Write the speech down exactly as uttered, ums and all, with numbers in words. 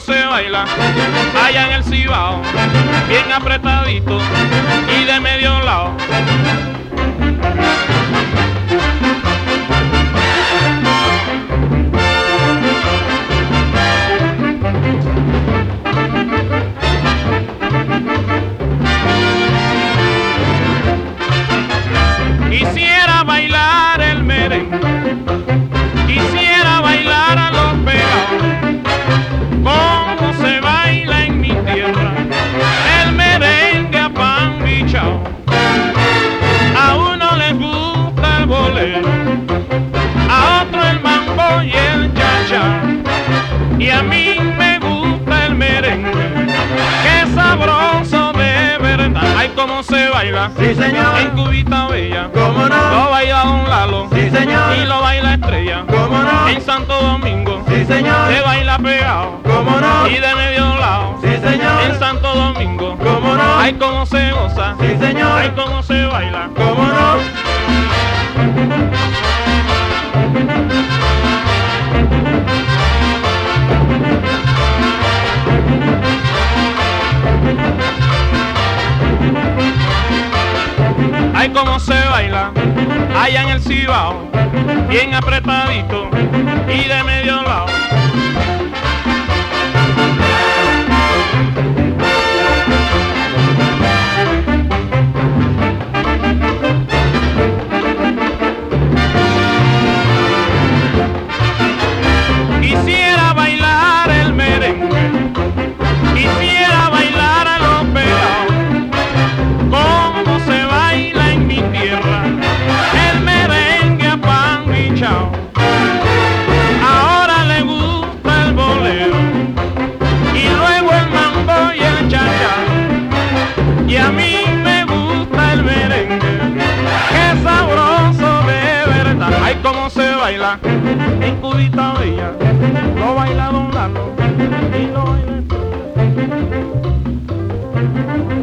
se baila allá en el Cibao, bien apretadito y de medio lado. Quisiera bailar el merengue, quisiera bailar a los pegados, como se baila en mi tierra, el merengue a pan bichao. A uno les gusta el bolero, a otro el mambo y el cha-cha, y a mí me gusta el merengue, que sabroso de verdad. Ay, cómo se baila, Sí, señor. en Cubita Bella, ¿Cómo no? lo baila Don Lalo, Sí, señor. y lo baila Estrella, ¿Cómo no? en Santo Domingo, Sí, señor. se baila pegado, ¿Cómo no? y de medio lado, Sí, señor. en Santo Domingo, ¿Cómo no? ay, cómo se goza, Sí, señor. ay, cómo se baila. ¿Cómo no? Ay, cómo se baila allá en el Cibao, bien apretadito y de medio lado. Quisiera bailar el merengue, quisiera bailar a los pegados, como se baila en mi tierra, el merengue a pan bichao. Ahora le gusta el bolero, y luego el mambo y el cha-cha, y a mí me gusta el merengue, que sabroso de verdad. Ay, cómo se baila en Cubita Bella, lo baila Don Lalo y lo baila Estrella.